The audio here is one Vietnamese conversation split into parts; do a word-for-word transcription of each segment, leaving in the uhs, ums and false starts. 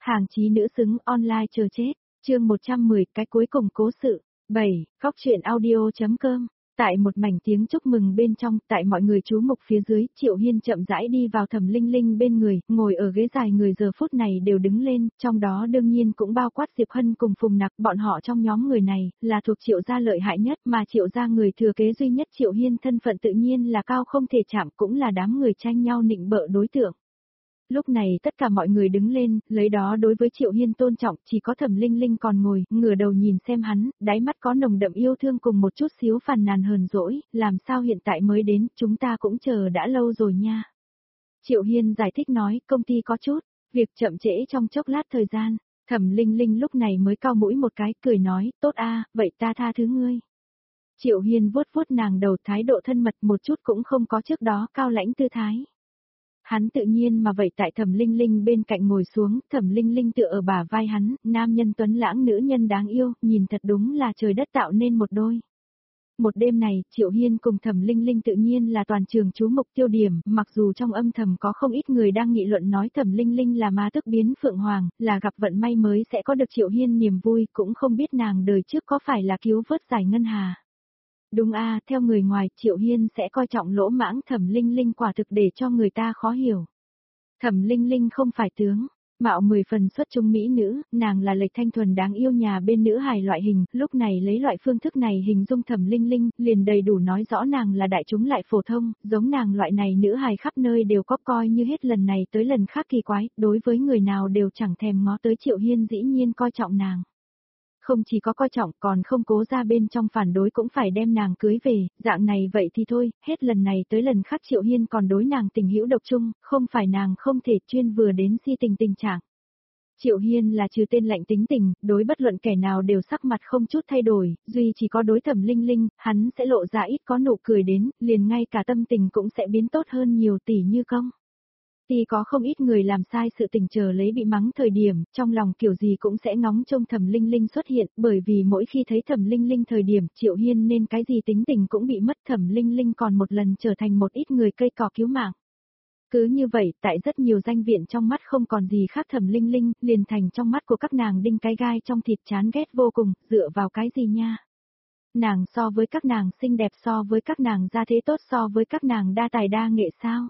Hàng chí nữ xứng online chờ chết, chương một trăm mười cái cuối cùng cố sự, bảy, góc truyện audio.com. Tại một mảnh tiếng chúc mừng bên trong, tại mọi người chú mục phía dưới, Triệu Hiên chậm rãi đi vào Thẩm Linh Linh bên người, ngồi ở ghế dài người giờ phút này đều đứng lên, trong đó đương nhiên cũng bao quát Diệp Hân cùng Phùng Nặc, bọn họ trong nhóm người này, là thuộc Triệu gia lợi hại nhất mà Triệu gia người thừa kế duy nhất Triệu Hiên thân phận tự nhiên là cao không thể chạm, cũng là đám người tranh nhau nịnh bợ đối tượng. Lúc này tất cả mọi người đứng lên, lấy đó đối với Triệu Hiên tôn trọng, chỉ có Thẩm Linh Linh còn ngồi, ngửa đầu nhìn xem hắn, đáy mắt có nồng đậm yêu thương cùng một chút xíu phàn nàn hờn dỗi, làm sao hiện tại mới đến, chúng ta cũng chờ đã lâu rồi nha. Triệu Hiên giải thích nói, công ty có chút, việc chậm trễ trong chốc lát thời gian, Thẩm Linh Linh lúc này mới cau mũi một cái, cười nói, tốt a, vậy ta tha thứ ngươi. Triệu Hiên vuốt vuốt nàng đầu, thái độ thân mật một chút cũng không có trước đó cao lãnh tư thái. Hắn tự nhiên mà vậy tại Thẩm Linh Linh bên cạnh ngồi xuống, Thẩm Linh Linh tựa ở bả vai hắn, nam nhân tuấn lãng nữ nhân đáng yêu, nhìn thật đúng là trời đất tạo nên một đôi. Một đêm này, Triệu Hiên cùng Thẩm Linh Linh tự nhiên là toàn trường chú mục tiêu điểm, mặc dù trong âm thầm có không ít người đang nghị luận nói Thẩm Linh Linh là ma tức biến Phượng Hoàng, là gặp vận may mới sẽ có được Triệu Hiên niềm vui, cũng không biết nàng đời trước có phải là cứu vớt giải ngân hà. Đúng a, theo người ngoài, Triệu Hiên sẽ coi trọng lỗ mãng Thẩm Linh Linh quả thực để cho người ta khó hiểu. Thẩm Linh Linh không phải tướng, mạo mười phần xuất chúng mỹ nữ, nàng là lệch thanh thuần đáng yêu nhà bên nữ hài loại hình, lúc này lấy loại phương thức này hình dung Thẩm Linh Linh, liền đầy đủ nói rõ nàng là đại chúng lại phổ thông, giống nàng loại này nữ hài khắp nơi đều có coi như hết lần này tới lần khác kỳ quái, đối với người nào đều chẳng thèm ngó tới Triệu Hiên dĩ nhiên coi trọng nàng. Không chỉ có coi trọng còn không cố ra bên trong phản đối cũng phải đem nàng cưới về, dạng này vậy thì thôi, hết lần này tới lần khác Triệu Hiên còn đối nàng tình hữu độc chung, không phải nàng không thể chuyên vừa đến si tình tình trạng. Triệu Hiên là trừ tên lạnh tính tình, đối bất luận kẻ nào đều sắc mặt không chút thay đổi, duy chỉ có đối Thẩm Linh Linh, hắn sẽ lộ ra ít có nụ cười đến, liền ngay cả tâm tình cũng sẽ biến tốt hơn nhiều tỷ như công. Thì có không ít người làm sai sự tình chờ lấy bị mắng thời điểm, trong lòng kiểu gì cũng sẽ ngóng trông Thẩm Linh Linh xuất hiện, bởi vì mỗi khi thấy Thẩm Linh Linh thời điểm, Triệu Hiên nên cái gì tính tình cũng bị mất, Thẩm Linh Linh còn một lần trở thành một ít người cây cỏ cứu mạng. Cứ như vậy, tại rất nhiều danh viện trong mắt không còn gì khác Thẩm Linh Linh, liền thành trong mắt của các nàng đinh cái gai trong thịt chán ghét vô cùng, dựa vào cái gì nha? Nàng so với các nàng xinh đẹp, so với các nàng gia thế tốt, so với các nàng đa tài đa nghệ sao?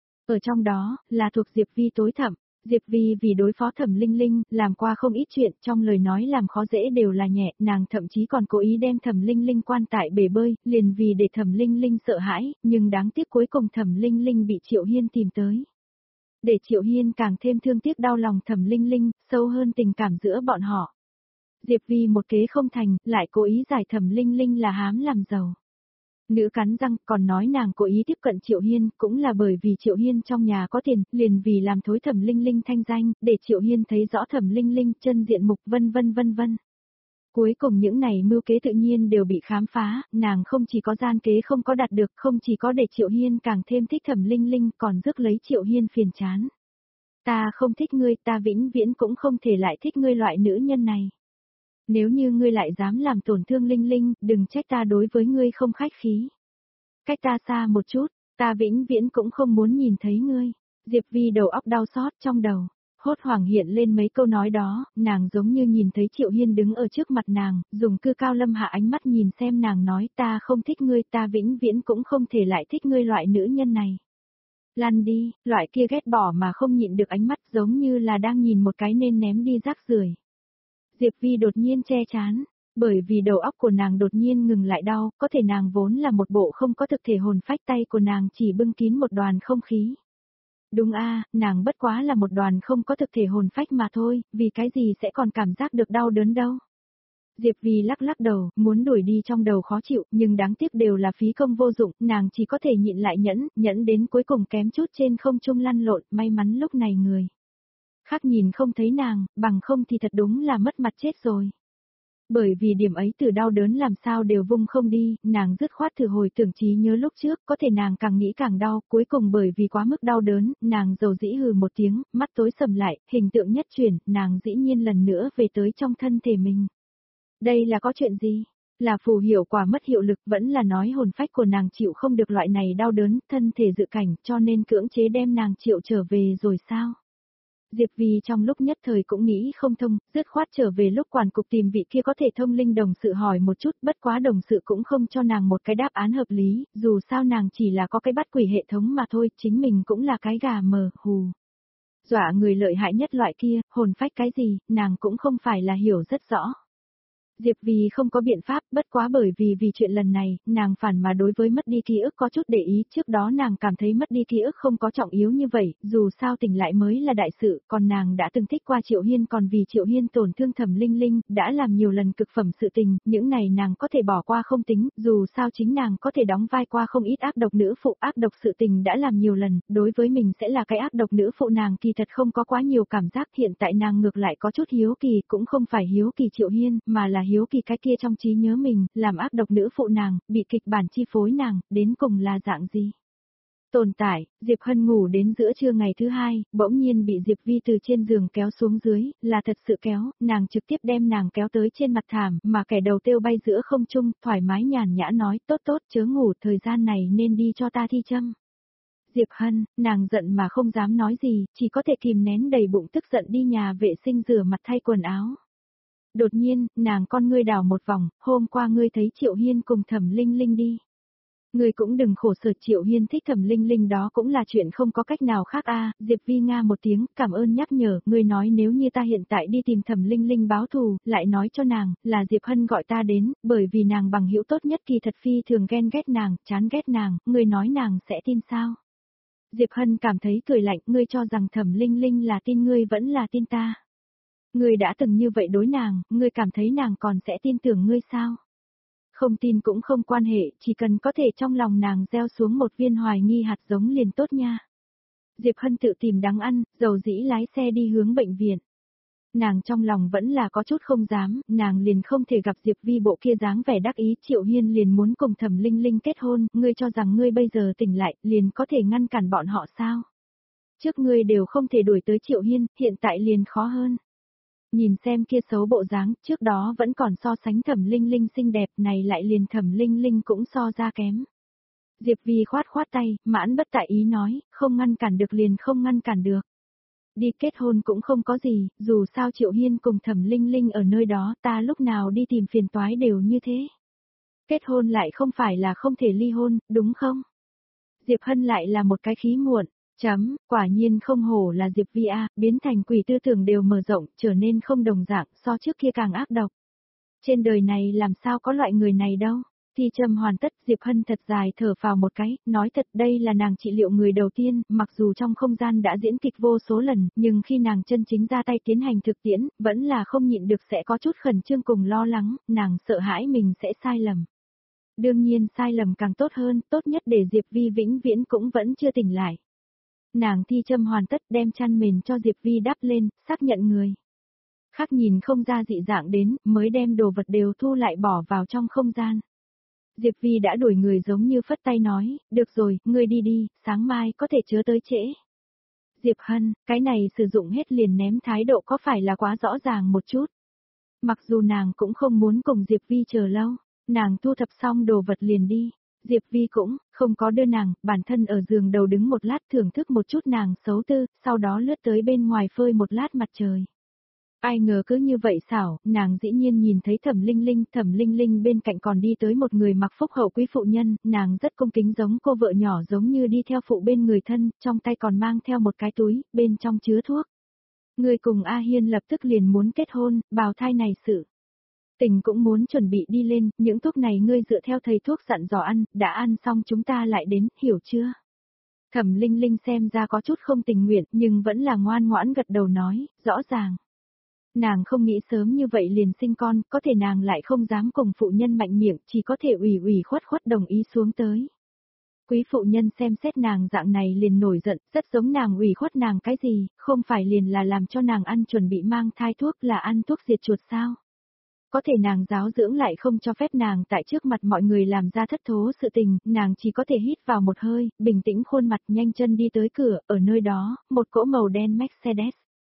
Ở trong đó, là thuộc Diệp Vi tối thẩm, Diệp Vi vì đối phó Thẩm Linh Linh, làm qua không ít chuyện, trong lời nói làm khó dễ đều là nhẹ, nàng thậm chí còn cố ý đem Thẩm Linh Linh quan tại bể bơi, liền vì để Thẩm Linh Linh sợ hãi, nhưng đáng tiếc cuối cùng Thẩm Linh Linh bị Triệu Hiên tìm tới. Để Triệu Hiên càng thêm thương tiếc đau lòng Thẩm Linh Linh, sâu hơn tình cảm giữa bọn họ. Diệp Vi một kế không thành, lại cố ý giải Thẩm Linh Linh là hám làm giàu. Nữ cắn răng, còn nói nàng cố ý tiếp cận Triệu Hiên, cũng là bởi vì Triệu Hiên trong nhà có tiền, liền vì làm thối Thẩm Linh Linh thanh danh, để Triệu Hiên thấy rõ Thẩm Linh Linh chân diện mục vân vân vân vân. Cuối cùng những này mưu kế tự nhiên đều bị khám phá, nàng không chỉ có gian kế không có đạt được, không chỉ có để Triệu Hiên càng thêm thích Thẩm Linh Linh, còn rước lấy Triệu Hiên phiền chán. Ta không thích ngươi, ta vĩnh viễn cũng không thể lại thích ngươi loại nữ nhân này. Nếu như ngươi lại dám làm tổn thương Linh Linh, đừng trách ta đối với ngươi không khách khí. Cách ta xa một chút, ta vĩnh viễn cũng không muốn nhìn thấy ngươi. Diệp Vi đầu óc đau xót trong đầu, hốt hoảng hiện lên mấy câu nói đó, nàng giống như nhìn thấy Triệu Hiên đứng ở trước mặt nàng, dùng cư cao lâm hạ ánh mắt nhìn xem nàng nói ta không thích ngươi, ta vĩnh viễn cũng không thể lại thích ngươi loại nữ nhân này. Lăn đi, loại kia ghét bỏ mà không nhịn được ánh mắt giống như là đang nhìn một cái nên ném đi rác rưởi. Diệp Vi đột nhiên che chán, bởi vì đầu óc của nàng đột nhiên ngừng lại đau, có thể nàng vốn là một bộ không có thực thể hồn phách, tay của nàng chỉ bưng kín một đoàn không khí. Đúng a, nàng bất quá là một đoàn không có thực thể hồn phách mà thôi, vì cái gì sẽ còn cảm giác được đau đớn đâu. Diệp Vi lắc lắc đầu, muốn đuổi đi trong đầu khó chịu, nhưng đáng tiếc đều là phí công vô dụng, nàng chỉ có thể nhịn lại nhẫn, nhẫn đến cuối cùng kém chút trên không trung lăn lộn, may mắn lúc này người khác nhìn không thấy nàng, bằng không thì thật đúng là mất mặt chết rồi. Bởi vì điểm ấy từ đau đớn làm sao đều vung không đi, nàng dứt khoát thử hồi tưởng trí nhớ lúc trước, có thể nàng càng nghĩ càng đau, cuối cùng bởi vì quá mức đau đớn, nàng dầu dĩ hừ một tiếng, mắt tối sầm lại, hình tượng nhất chuyển, nàng dĩ nhiên lần nữa về tới trong thân thể mình. Đây là có chuyện gì? Là phù hiệu quả mất hiệu lực, vẫn là nói hồn phách của nàng chịu không được loại này đau đớn, thân thể dự cảnh, cho nên cưỡng chế đem nàng chịu trở về rồi sao? Diệp Vi trong lúc nhất thời cũng nghĩ không thông, dứt khoát trở về lúc quản cục tìm vị kia có thể thông linh đồng sự hỏi một chút, bất quá đồng sự cũng không cho nàng một cái đáp án hợp lý, dù sao nàng chỉ là có cái bắt quỷ hệ thống mà thôi, chính mình cũng là cái gà mờ, hù. Dọa người lợi hại nhất loại kia, hồn phách cái gì, nàng cũng không phải là hiểu rất rõ. Diệp Vi không có biện pháp, bất quá bởi vì vì chuyện lần này, nàng phản mà đối với mất đi ký ức có chút để ý, trước đó nàng cảm thấy mất đi ký ức không có trọng yếu như vậy, dù sao tỉnh lại mới là đại sự, còn nàng đã từng thích qua Triệu Hiên còn vì Triệu Hiên tổn thương Thẩm Linh Linh, đã làm nhiều lần cực phẩm sự tình, những này nàng có thể bỏ qua không tính, dù sao chính nàng có thể đóng vai qua không ít ác độc nữ phụ, ác độc sự tình đã làm nhiều lần, đối với mình sẽ là cái ác độc nữ phụ nàng kỳ thật không có quá nhiều cảm giác, hiện tại nàng ngược lại có chút hiếu kỳ, cũng không phải hiếu kỳ Triệu Hiên, mà là hiếu kỳ cái kia trong trí nhớ mình, làm ác độc nữ phụ nàng, bị kịch bản chi phối nàng, đến cùng là dạng gì. Tồn tại, Diệp Hân ngủ đến giữa trưa ngày thứ hai, bỗng nhiên bị Diệp Vi từ trên giường kéo xuống dưới, là thật sự kéo, nàng trực tiếp đem nàng kéo tới trên mặt thảm, mà kẻ đầu tiêu bay giữa không trung, thoải mái nhàn nhã nói, tốt tốt, chớ ngủ, thời gian này nên đi cho ta thi châm. Diệp Hân, nàng giận mà không dám nói gì, chỉ có thể kìm nén đầy bụng tức giận đi nhà vệ sinh rửa mặt thay quần áo. Đột nhiên, nàng con ngươi đảo một vòng, hôm qua ngươi thấy Triệu Hiên cùng Thẩm Linh Linh đi. Ngươi cũng đừng khổ sở, Triệu Hiên thích Thẩm Linh Linh đó cũng là chuyện không có cách nào khác a. Diệp Vi nga một tiếng, cảm ơn nhắc nhở, ngươi nói nếu như ta hiện tại đi tìm Thẩm Linh Linh báo thù, lại nói cho nàng, là Diệp Hân gọi ta đến, bởi vì nàng bằng hữu tốt nhất kỳ thật phi thường ghen ghét nàng, chán ghét nàng, ngươi nói nàng sẽ tin sao? Diệp Hân cảm thấy cười lạnh, ngươi cho rằng Thẩm Linh Linh là tin ngươi vẫn là tin ta. Ngươi đã từng như vậy đối nàng, ngươi cảm thấy nàng còn sẽ tin tưởng ngươi sao? Không tin cũng không quan hệ, chỉ cần có thể trong lòng nàng gieo xuống một viên hoài nghi hạt giống liền tốt nha. Diệp Hân tự tìm đắng ăn, dầu dĩ lái xe đi hướng bệnh viện. Nàng trong lòng vẫn là có chút không dám, nàng liền không thể gặp Diệp Vi bộ kia dáng vẻ đắc ý, Triệu Hiên liền muốn cùng Thẩm Linh Linh kết hôn, ngươi cho rằng ngươi bây giờ tỉnh lại, liền có thể ngăn cản bọn họ sao? Trước ngươi đều không thể đuổi tới Triệu Hiên, hiện tại liền khó hơn. Nhìn xem kia xấu bộ dáng, trước đó vẫn còn so sánh Thẩm Linh Linh xinh đẹp, này lại liền Thẩm Linh Linh cũng so ra kém. Diệp Vi khoát khoát tay, mãn bất tại ý nói, không ngăn cản được liền không ngăn cản được. Đi kết hôn cũng không có gì, dù sao Triệu Hiên cùng Thẩm Linh Linh ở nơi đó, ta lúc nào đi tìm phiền toái đều như thế. Kết hôn lại không phải là không thể ly hôn, đúng không? Diệp Hân lại là một cái khí muộn. Chấm, quả nhiên không hổ là Diệp Vi A, biến thành quỷ tư tưởng đều mở rộng, trở nên không đồng dạng, so trước kia càng ác độc. Trên đời này làm sao có loại người này đâu. Thi châm hoàn tất, Diệp Hân thật dài thở phào một cái, nói thật đây là nàng trị liệu người đầu tiên, mặc dù trong không gian đã diễn kịch vô số lần, nhưng khi nàng chân chính ra tay tiến hành thực tiễn, vẫn là không nhịn được sẽ có chút khẩn trương cùng lo lắng, nàng sợ hãi mình sẽ sai lầm. Đương nhiên sai lầm càng tốt hơn, tốt nhất để Diệp Vi vĩnh viễn cũng vẫn chưa tỉnh lại. Nàng thi châm hoàn tất đem chăn mền cho Diệp Vi đắp lên, xác nhận người. Khác nhìn không ra dị dạng đến, mới đem đồ vật đều thu lại bỏ vào trong không gian. Diệp Vi đã đuổi người giống như phất tay nói, được rồi, ngươi đi đi, sáng mai có thể chớ tới trễ. Diệp Hân, cái này sử dụng hết liền ném thái độ có phải là quá rõ ràng một chút. Mặc dù nàng cũng không muốn cùng Diệp Vi chờ lâu, nàng thu thập xong đồ vật liền đi. Diệp Vi cũng không có đưa nàng, bản thân ở giường đầu đứng một lát thưởng thức một chút nàng xấu tư, sau đó lướt tới bên ngoài phơi một lát mặt trời. Ai ngờ cứ như vậy xảo, nàng dĩ nhiên nhìn thấy Thẩm Linh Linh, Thẩm Linh Linh bên cạnh còn đi tới một người mặc phúc hậu quý phụ nhân, nàng rất cung kính giống cô vợ nhỏ giống như đi theo phụ bên người thân, trong tay còn mang theo một cái túi, bên trong chứa thuốc. Người cùng A Hiên lập tức liền muốn kết hôn, bào thai này sự. Tình cũng muốn chuẩn bị đi lên, những thuốc này ngươi dựa theo thầy thuốc dặn dò ăn, đã ăn xong chúng ta lại đến, hiểu chưa? Thẩm Linh Linh xem ra có chút không tình nguyện, nhưng vẫn là ngoan ngoãn gật đầu nói, rõ ràng. Nàng không nghĩ sớm như vậy liền sinh con, có thể nàng lại không dám cùng phụ nhân mạnh miệng, chỉ có thể ủy ủy khuất khuất đồng ý xuống tới. Quý phụ nhân xem xét nàng dạng này liền nổi giận, rất giống nàng ủy khuất nàng cái gì, không phải liền là làm cho nàng ăn chuẩn bị mang thai thuốc là ăn thuốc diệt chuột sao? Có thể nàng giáo dưỡng lại không cho phép nàng tại trước mặt mọi người làm ra thất thố sự tình, nàng chỉ có thể hít vào một hơi, bình tĩnh khuôn mặt nhanh chân đi tới cửa, ở nơi đó, một cỗ màu đen Mercedes.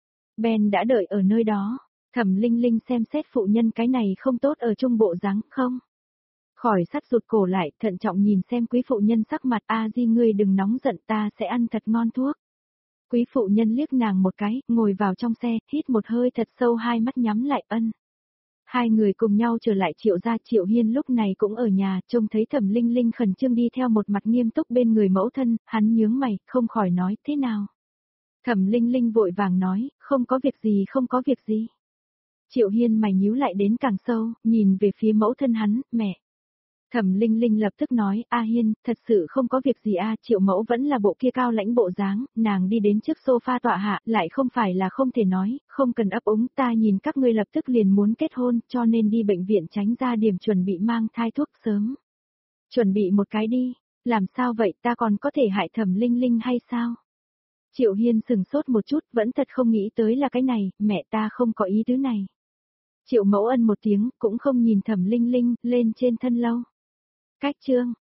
Ben đã đợi ở nơi đó, Thẩm Linh Linh xem xét phụ nhân cái này không tốt ở trung bộ dáng không. Khỏi sắt rụt cổ lại, thận trọng nhìn xem quý phụ nhân sắc mặt, a di ngươi đừng nóng giận ta sẽ ăn thật ngon thuốc. Quý phụ nhân liếc nàng một cái, ngồi vào trong xe, hít một hơi thật sâu, hai mắt nhắm lại. Ân. Hai người cùng nhau trở lại Triệu gia. Triệu Hiên lúc này cũng ở nhà, trông thấy Thẩm Linh Linh khẩn trương đi theo một mặt nghiêm túc bên người mẫu thân, hắn nhướng mày, không khỏi nói, thế nào? Thẩm Linh Linh vội vàng nói, không có việc gì, không có việc gì. Triệu Hiên mày nhíu lại đến càng sâu, nhìn về phía mẫu thân hắn, mẹ. Thẩm Linh Linh lập tức nói, A Hiên, thật sự không có việc gì a. Triệu mẫu vẫn là bộ kia cao lãnh bộ dáng, nàng đi đến trước sofa tọa hạ, lại không phải là không thể nói, không cần ấp úng, ta nhìn các ngươi lập tức liền muốn kết hôn, cho nên đi bệnh viện tránh ra điểm chuẩn bị mang thai thuốc sớm. Chuẩn bị một cái đi, làm sao vậy, ta còn có thể hại Thẩm Linh Linh hay sao? Triệu Hiên sừng sốt một chút, vẫn thật không nghĩ tới là cái này, mẹ ta không có ý tứ này. Triệu mẫu ân một tiếng, cũng không nhìn Thẩm Linh Linh, lên trên thân lâu. Cách chương